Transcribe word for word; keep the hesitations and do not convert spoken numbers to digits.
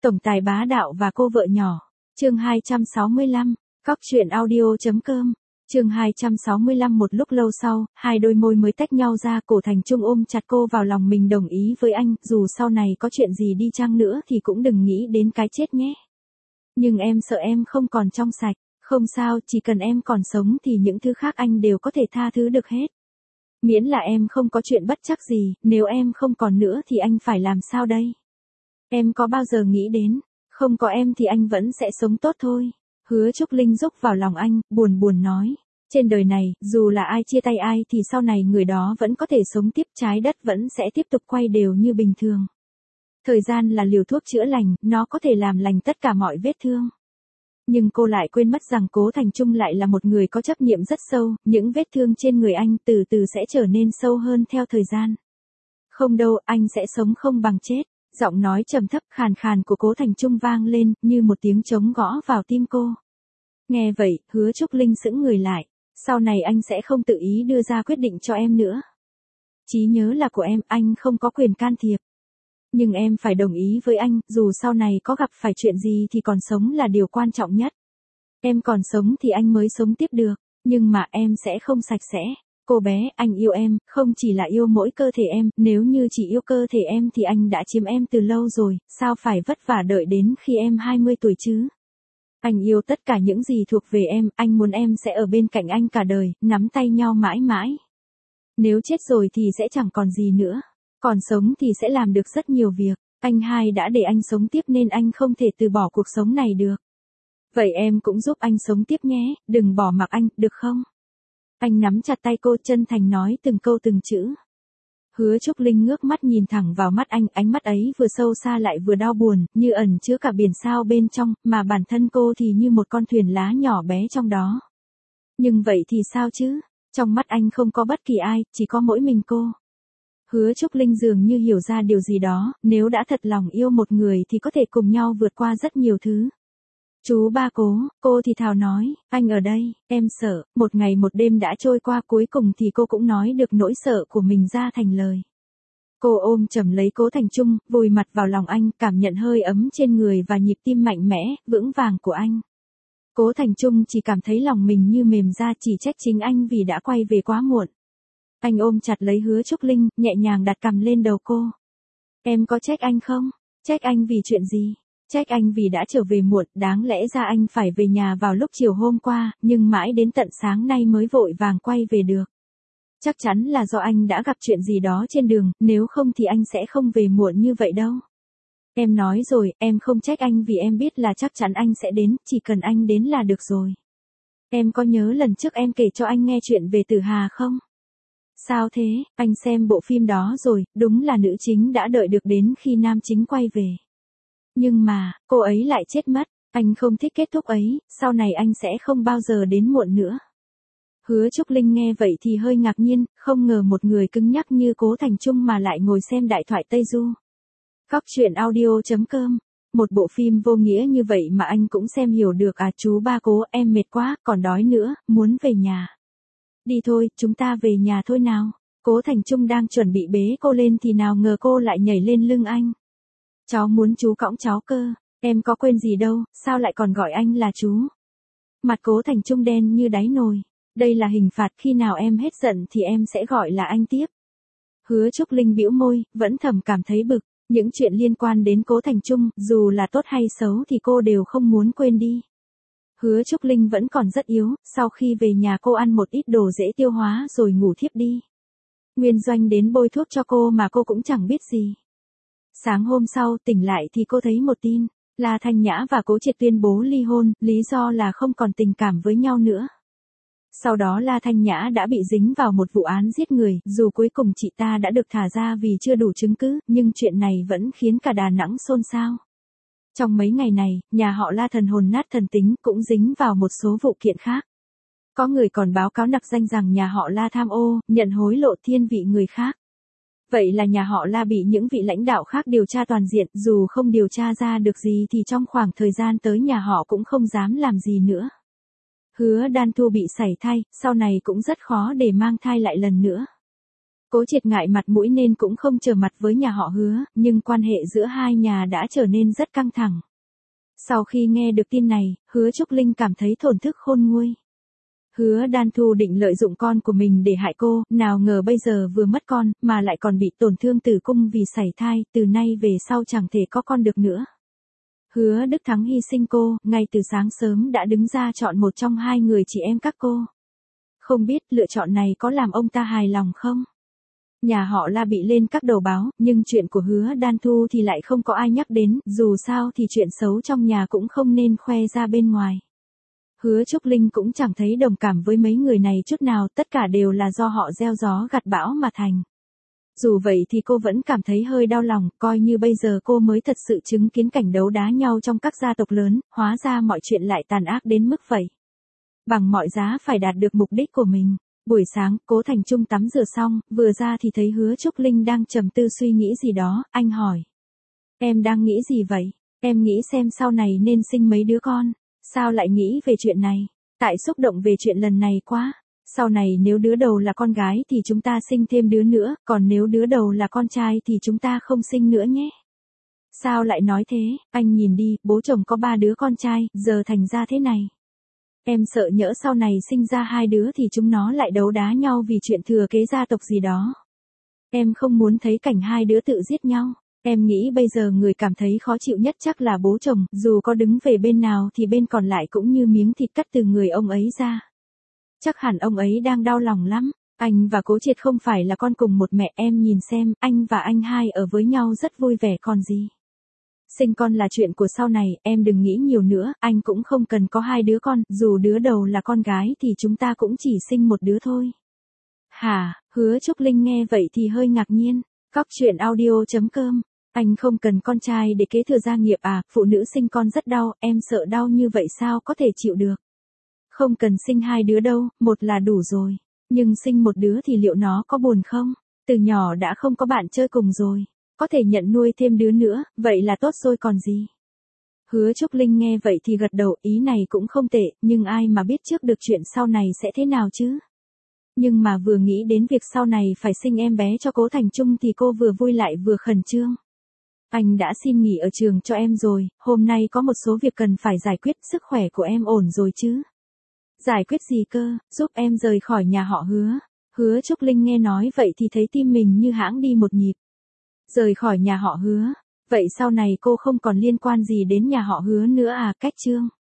Tổng tài bá đạo và cô vợ nhỏ. Chương hai trăm sáu mươi lăm. Cóc truyện audio.com. Chương hai trăm sáu mươi lăm. Một lúc lâu sau, hai đôi môi mới tách nhau ra, Cổ Thành Trung ôm chặt cô vào lòng mình, đồng ý với anh, dù sau này có chuyện gì đi chăng nữa thì cũng đừng nghĩ đến cái chết nhé. Nhưng em sợ em không còn trong sạch. Không sao, chỉ cần em còn sống thì những thứ khác anh đều có thể tha thứ được hết. Miễn là em không có chuyện bất trắc gì, nếu em không còn nữa thì anh phải làm sao đây? Em có bao giờ nghĩ đến, không có em thì anh vẫn sẽ sống tốt thôi. Hứa Trúc Linh rúc vào lòng anh, buồn buồn nói. Trên đời này, dù là ai chia tay ai thì sau này người đó vẫn có thể sống tiếp, trái đất vẫn sẽ tiếp tục quay đều như bình thường. Thời gian là liều thuốc chữa lành, nó có thể làm lành tất cả mọi vết thương. Nhưng cô lại quên mất rằng Cố Thành Trung lại là một người có chấp niệm rất sâu, những vết thương trên người anh từ từ sẽ trở nên sâu hơn theo thời gian. Không đâu, anh sẽ sống không bằng chết. Giọng nói trầm thấp khàn khàn của Cố Thành Trung vang lên, như một tiếng trống gõ vào tim cô. Nghe vậy, Hứa Trúc Linh sững người lại. Sau này anh sẽ không tự ý đưa ra quyết định cho em nữa. Trí nhớ là của em, anh không có quyền can thiệp. Nhưng em phải đồng ý với anh, dù sau này có gặp phải chuyện gì thì còn sống là điều quan trọng nhất. Em còn sống thì anh mới sống tiếp được, nhưng mà em sẽ không sạch sẽ. Cô bé, anh yêu em, không chỉ là yêu mỗi cơ thể em, nếu như chỉ yêu cơ thể em thì anh đã chiếm em từ lâu rồi, sao phải vất vả đợi đến khi em hai mươi tuổi chứ? Anh yêu tất cả những gì thuộc về em, anh muốn em sẽ ở bên cạnh anh cả đời, nắm tay nhau mãi mãi. Nếu chết rồi thì sẽ chẳng còn gì nữa, còn sống thì sẽ làm được rất nhiều việc, anh hai đã để anh sống tiếp nên anh không thể từ bỏ cuộc sống này được. Vậy em cũng giúp anh sống tiếp nhé, đừng bỏ mặc anh, được không? Anh nắm chặt tay cô, chân thành nói từng câu từng chữ. Hứa Trúc Linh ngước mắt nhìn thẳng vào mắt anh, ánh mắt ấy vừa sâu xa lại vừa đau buồn, như ẩn chứa cả biển sao bên trong, mà bản thân cô thì như một con thuyền lá nhỏ bé trong đó. Nhưng vậy thì sao chứ? Trong mắt anh không có bất kỳ ai, chỉ có mỗi mình cô. Hứa Trúc Linh dường như hiểu ra điều gì đó, nếu đã thật lòng yêu một người thì có thể cùng nhau vượt qua rất nhiều thứ. Chú ba Cố, cô thì thào nói, anh ở đây, em sợ. Một ngày một đêm đã trôi qua, cuối cùng thì cô cũng nói được nỗi sợ của mình ra thành lời. Cô ôm chầm lấy Cố Thành Trung, vùi mặt vào lòng anh, cảm nhận hơi ấm trên người và nhịp tim mạnh mẽ, vững vàng của anh. Cố Thành Trung chỉ cảm thấy lòng mình như mềm ra, chỉ trách chính anh vì đã quay về quá muộn. Anh ôm chặt lấy Hứa Trúc Linh, nhẹ nhàng đặt cằm lên đầu cô. Em có trách anh không? Trách anh vì chuyện gì? Trách anh vì đã trở về muộn, đáng lẽ ra anh phải về nhà vào lúc chiều hôm qua, nhưng mãi đến tận sáng nay mới vội vàng quay về được. Chắc chắn là do anh đã gặp chuyện gì đó trên đường, nếu không thì anh sẽ không về muộn như vậy đâu. Em nói rồi, em không trách anh vì em biết là chắc chắn anh sẽ đến, chỉ cần anh đến là được rồi. Em có nhớ lần trước em kể cho anh nghe chuyện về Tử Hà không? Sao thế, anh xem bộ phim đó rồi, đúng là nữ chính đã đợi được đến khi nam chính quay về. Nhưng mà, cô ấy lại chết mất, anh không thích kết thúc ấy, sau này anh sẽ không bao giờ đến muộn nữa. Hứa Trúc Linh nghe vậy thì hơi ngạc nhiên, không ngờ một người cứng nhắc như Cố Thành Trung mà lại ngồi xem đại thoại Tây Du. Cóc truyện audio.com. Một bộ phim vô nghĩa như vậy mà anh cũng xem hiểu được à? Chú ba Cố, em mệt quá, còn đói nữa, muốn về nhà. Đi thôi, chúng ta về nhà thôi nào. Cố Thành Trung đang chuẩn bị bế cô lên thì nào ngờ cô lại nhảy lên lưng anh. Cháu muốn chú cõng cháu cơ, em có quên gì đâu, sao lại còn gọi anh là chú? Mặt Cố Thành Trung đen như đáy nồi. Đây là hình phạt, khi nào em hết giận thì em sẽ gọi là anh tiếp. Hứa Trúc Linh bĩu môi, vẫn thầm cảm thấy bực. Những chuyện liên quan đến Cố Thành Trung, dù là tốt hay xấu thì cô đều không muốn quên đi. Hứa Trúc Linh vẫn còn rất yếu, sau khi về nhà cô ăn một ít đồ dễ tiêu hóa rồi ngủ thiếp đi. Nguyên Doanh đến bôi thuốc cho cô mà cô cũng chẳng biết gì. Sáng hôm sau tỉnh lại thì cô thấy một tin, La Thanh Nhã và Cố Triệt tuyên bố ly hôn, lý do là không còn tình cảm với nhau nữa. Sau đó La Thanh Nhã đã bị dính vào một vụ án giết người, dù cuối cùng chị ta đã được thả ra vì chưa đủ chứng cứ, nhưng chuyện này vẫn khiến cả Đà Nẵng xôn xao. Trong mấy ngày này, nhà họ La thần hồn nát thần tính cũng dính vào một số vụ kiện khác. Có người còn báo cáo nặc danh rằng nhà họ La tham ô, nhận hối lộ thiên vị người khác. Vậy là nhà họ La bị những vị lãnh đạo khác điều tra toàn diện, dù không điều tra ra được gì thì trong khoảng thời gian tới nhà họ cũng không dám làm gì nữa. Hứa Đan Thu bị sảy thai, sau này cũng rất khó để mang thai lại lần nữa. Cố Triệt ngại mặt mũi nên cũng không trở mặt với nhà họ Hứa, nhưng quan hệ giữa hai nhà đã trở nên rất căng thẳng. Sau khi nghe được tin này, Hứa Trúc Linh cảm thấy thổn thức khôn nguôi. Hứa Đan Thu định lợi dụng con của mình để hại cô, nào ngờ bây giờ vừa mất con, mà lại còn bị tổn thương tử cung vì sảy thai, từ nay về sau chẳng thể có con được nữa. Hứa Đức Thắng hy sinh cô, ngay từ sáng sớm đã đứng ra chọn một trong hai người chị em các cô. Không biết lựa chọn này có làm ông ta hài lòng không? Nhà họ La bị lên các đầu báo, nhưng chuyện của Hứa Đan Thu thì lại không có ai nhắc đến, dù sao thì chuyện xấu trong nhà cũng không nên khoe ra bên ngoài. Hứa Trúc Linh cũng chẳng thấy đồng cảm với mấy người này chút nào, tất cả đều là do họ gieo gió gặt bão mà thành. Dù vậy thì cô vẫn cảm thấy hơi đau lòng, coi như bây giờ cô mới thật sự chứng kiến cảnh đấu đá nhau trong các gia tộc lớn, hóa ra mọi chuyện lại tàn ác đến mức vậy. Bằng mọi giá phải đạt được mục đích của mình. Buổi sáng, Cố Thành Trung tắm rửa xong, vừa ra thì thấy Hứa Trúc Linh đang trầm tư suy nghĩ gì đó, anh hỏi. Em đang nghĩ gì vậy? Em nghĩ xem sau này nên sinh mấy đứa con. Sao lại nghĩ về chuyện này? Tại xúc động về chuyện lần này quá. Sau này nếu đứa đầu là con gái thì chúng ta sinh thêm đứa nữa, còn nếu đứa đầu là con trai thì chúng ta không sinh nữa nhé. Sao lại nói thế? Anh nhìn đi, bố chồng có ba đứa con trai, giờ thành ra thế này. Em sợ nhỡ sau này sinh ra hai đứa thì chúng nó lại đấu đá nhau vì chuyện thừa kế gia tộc gì đó. Em không muốn thấy cảnh hai đứa tự giết nhau. Em nghĩ bây giờ người cảm thấy khó chịu nhất chắc là bố chồng, dù có đứng về bên nào thì bên còn lại cũng như miếng thịt cắt từ người ông ấy ra. Chắc hẳn ông ấy đang đau lòng lắm. Anh và Cố Triệt không phải là con cùng một mẹ, em nhìn xem, anh và anh hai ở với nhau rất vui vẻ còn gì. Sinh con là chuyện của sau này, em đừng nghĩ nhiều nữa, anh cũng không cần có hai đứa con, dù đứa đầu là con gái thì chúng ta cũng chỉ sinh một đứa thôi. Hả? Hứa Trúc Linh nghe vậy thì hơi ngạc nhiên. Cóc truyện audio chấm com. Anh không cần con trai để kế thừa gia nghiệp à? Phụ nữ sinh con rất đau, em sợ đau như vậy sao có thể chịu được. Không cần sinh hai đứa đâu, một là đủ rồi. Nhưng sinh một đứa thì liệu nó có buồn không? Từ nhỏ đã không có bạn chơi cùng rồi. Có thể nhận nuôi thêm đứa nữa, vậy là tốt rồi còn gì. Hứa Trúc Linh nghe vậy thì gật đầu, ý này cũng không tệ, nhưng ai mà biết trước được chuyện sau này sẽ thế nào chứ. Nhưng mà vừa nghĩ đến việc sau này phải sinh em bé cho Cố Thành Trung thì cô vừa vui lại vừa khẩn trương. Anh đã xin nghỉ ở trường cho em rồi, hôm nay có một số việc cần phải giải quyết, sức khỏe của em ổn rồi chứ. Giải quyết gì cơ, giúp em rời khỏi nhà họ Hứa. Hứa Trúc Linh nghe nói vậy thì thấy tim mình như hãng đi một nhịp. Rời khỏi nhà họ Hứa, vậy sau này cô không còn liên quan gì đến nhà họ Hứa nữa à? Cách chương.